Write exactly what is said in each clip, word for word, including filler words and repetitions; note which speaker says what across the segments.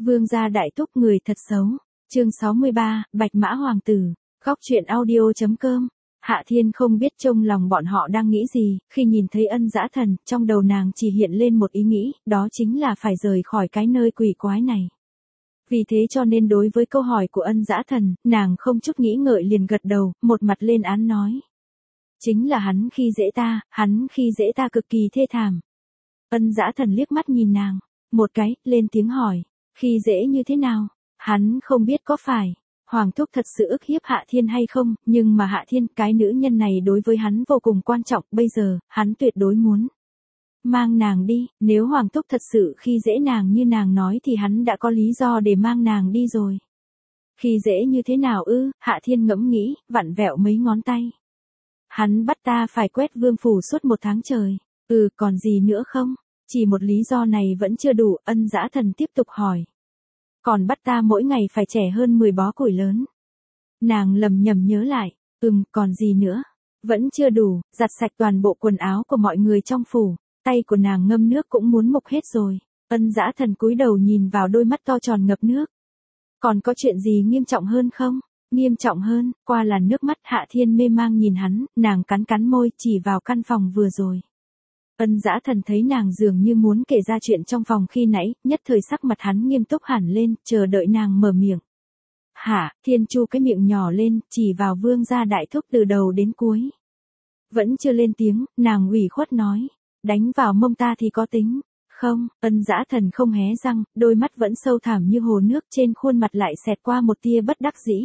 Speaker 1: Vương gia đại thúc người thật xấu. Chương sáu mươi ba, Bạch Mã Hoàng tử. Góc truyện audio.com. Hạ Thiên không biết trong lòng bọn họ đang nghĩ gì, khi nhìn thấy Ân Dã Thần, trong đầu nàng chỉ hiện lên một ý nghĩ, đó chính là phải rời khỏi cái nơi quỷ quái này. Vì thế cho nên đối với câu hỏi của Ân Dã Thần, nàng không chút nghĩ ngợi liền gật đầu, một mặt lên án nói. Chính là hắn khi dễ ta, hắn khi dễ ta cực kỳ thê thảm. Ân Dã Thần liếc mắt nhìn nàng, một cái, lên tiếng hỏi, khi dễ như thế nào? Hắn không biết có phải Hoàng thúc thật sự ức hiếp Hạ Thiên hay không, nhưng mà Hạ Thiên, cái nữ nhân này đối với hắn vô cùng quan trọng, bây giờ, hắn tuyệt đối muốn mang nàng đi, nếu Hoàng thúc thật sự khi dễ nàng như nàng nói thì hắn đã có lý do để mang nàng đi rồi. Khi dễ như thế nào ư? Hạ Thiên ngẫm nghĩ, vặn vẹo mấy ngón tay. Hắn bắt ta phải quét vương phủ suốt một tháng trời. Ừ, còn gì nữa không? Chỉ một lý do này vẫn chưa đủ, Ân Dã Thần tiếp tục hỏi. Còn bắt ta mỗi ngày phải chẻ hơn mười bó củi lớn. Nàng lầm nhầm nhớ lại, ừm, còn gì nữa? Vẫn chưa đủ, giặt sạch toàn bộ quần áo của mọi người trong phủ, tay của nàng ngâm nước cũng muốn mục hết rồi. Ân Dã Thần cúi đầu nhìn vào đôi mắt to tròn ngập nước. Còn có chuyện gì nghiêm trọng hơn không? Nghiêm trọng hơn, qua làn nước mắt. Hạ Thiên mê mang nhìn hắn, nàng cắn cắn môi chỉ vào căn phòng vừa rồi. Ân Dã Thần thấy nàng dường như muốn kể ra chuyện trong phòng khi nãy, nhất thời sắc mặt hắn nghiêm túc hẳn lên, chờ đợi nàng mở miệng. Hả? Thiên chu cái miệng nhỏ lên, chỉ vào Vương gia đại thúc từ đầu đến cuối. Vẫn chưa lên tiếng, nàng ủy khuất nói, đánh vào mông ta thì có tính. Không, Ân Dã Thần không hé răng, đôi mắt vẫn sâu thẳm như hồ nước, trên khuôn mặt lại xẹt qua một tia bất đắc dĩ.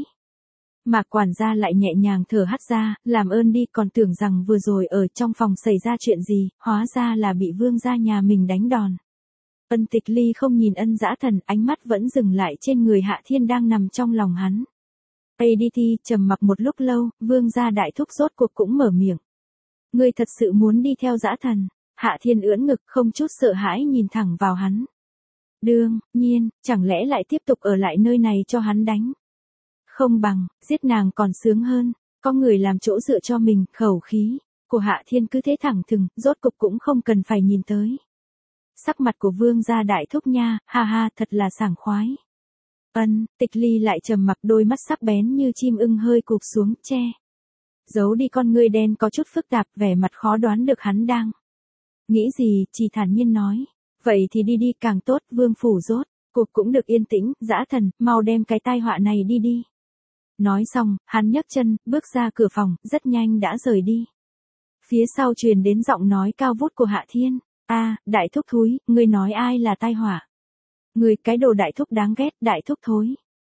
Speaker 1: Mạc quản gia lại nhẹ nhàng thở hắt ra, làm ơn đi, còn tưởng rằng vừa rồi ở trong phòng xảy ra chuyện gì, hóa ra là bị vương gia nhà mình đánh đòn. Ân Tịch Ly không nhìn Ân Dã Thần, ánh mắt vẫn dừng lại trên người Hạ Thiên đang nằm trong lòng hắn. a đê tê trầm mặc một lúc lâu, vương gia đại thúc rốt cuộc cũng mở miệng. Ngươi thật sự muốn đi theo Dã Thần? Hạ Thiên ưỡn ngực không chút sợ hãi nhìn thẳng vào hắn. Đương nhiên, chẳng lẽ lại tiếp tục ở lại nơi này cho hắn đánh? Không bằng, giết nàng còn sướng hơn, có người làm chỗ dựa cho mình. Khẩu khí của Hạ Thiên cứ thế thẳng thừng, rốt cục cũng không cần phải nhìn tới. Sắc mặt của vương gia đại thúc nha, ha ha, thật là sảng khoái. Ân Tịch Ly lại trầm mặc, đôi mắt sắc bén như chim ưng hơi cụp xuống, che giấu đi con ngươi đen có chút phức tạp, vẻ mặt khó đoán được hắn đang nghĩ gì, chỉ thản nhiên nói, vậy thì đi đi càng tốt, vương phủ rốt cuộc cũng được yên tĩnh. Dã Thần, mau đem cái tai họa này đi đi. Nói xong, hắn nhấc chân, bước ra cửa phòng, rất nhanh đã rời đi. Phía sau truyền đến giọng nói cao vút của Hạ Thiên. A, đại thúc thúi, ngươi nói ai là tai họa? Ngươi cái đồ đại thúc đáng ghét, đại thúc thối.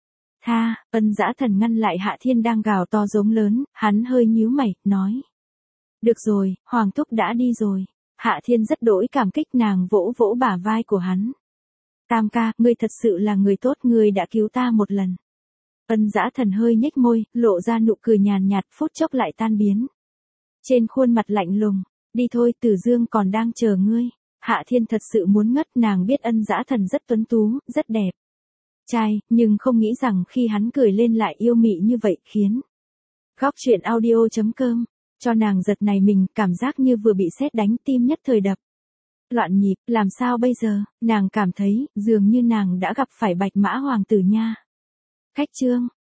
Speaker 1: Tha, Ân Dã Thần ngăn lại Hạ Thiên đang gào to giống lớn, hắn hơi nhíu mày, nói. Được rồi, Hoàng thúc đã đi rồi. Hạ Thiên rất đỗi cảm kích, nàng vỗ vỗ bả vai của hắn. Tam ca, ngươi thật sự là người tốt, ngươi đã cứu ta một lần. Ân Dã Thần hơi nhếch môi, lộ ra nụ cười nhàn nhạt, phút chốc lại tan biến. Trên khuôn mặt lạnh lùng, đi thôi, Tử Dương còn đang chờ ngươi. Hạ Thiên thật sự muốn ngất, nàng biết Ân Dã Thần rất tuấn tú, rất đẹp trai, nhưng không nghĩ rằng khi hắn cười lên lại yêu mị như vậy, khiến góc truyện audio.com cho nàng giật này mình, cảm giác như vừa bị sét đánh, tim nhất thời đập loạn nhịp. Làm sao bây giờ? Nàng cảm thấy dường như nàng đã gặp phải Bạch Mã Hoàng tử nha. Khách chương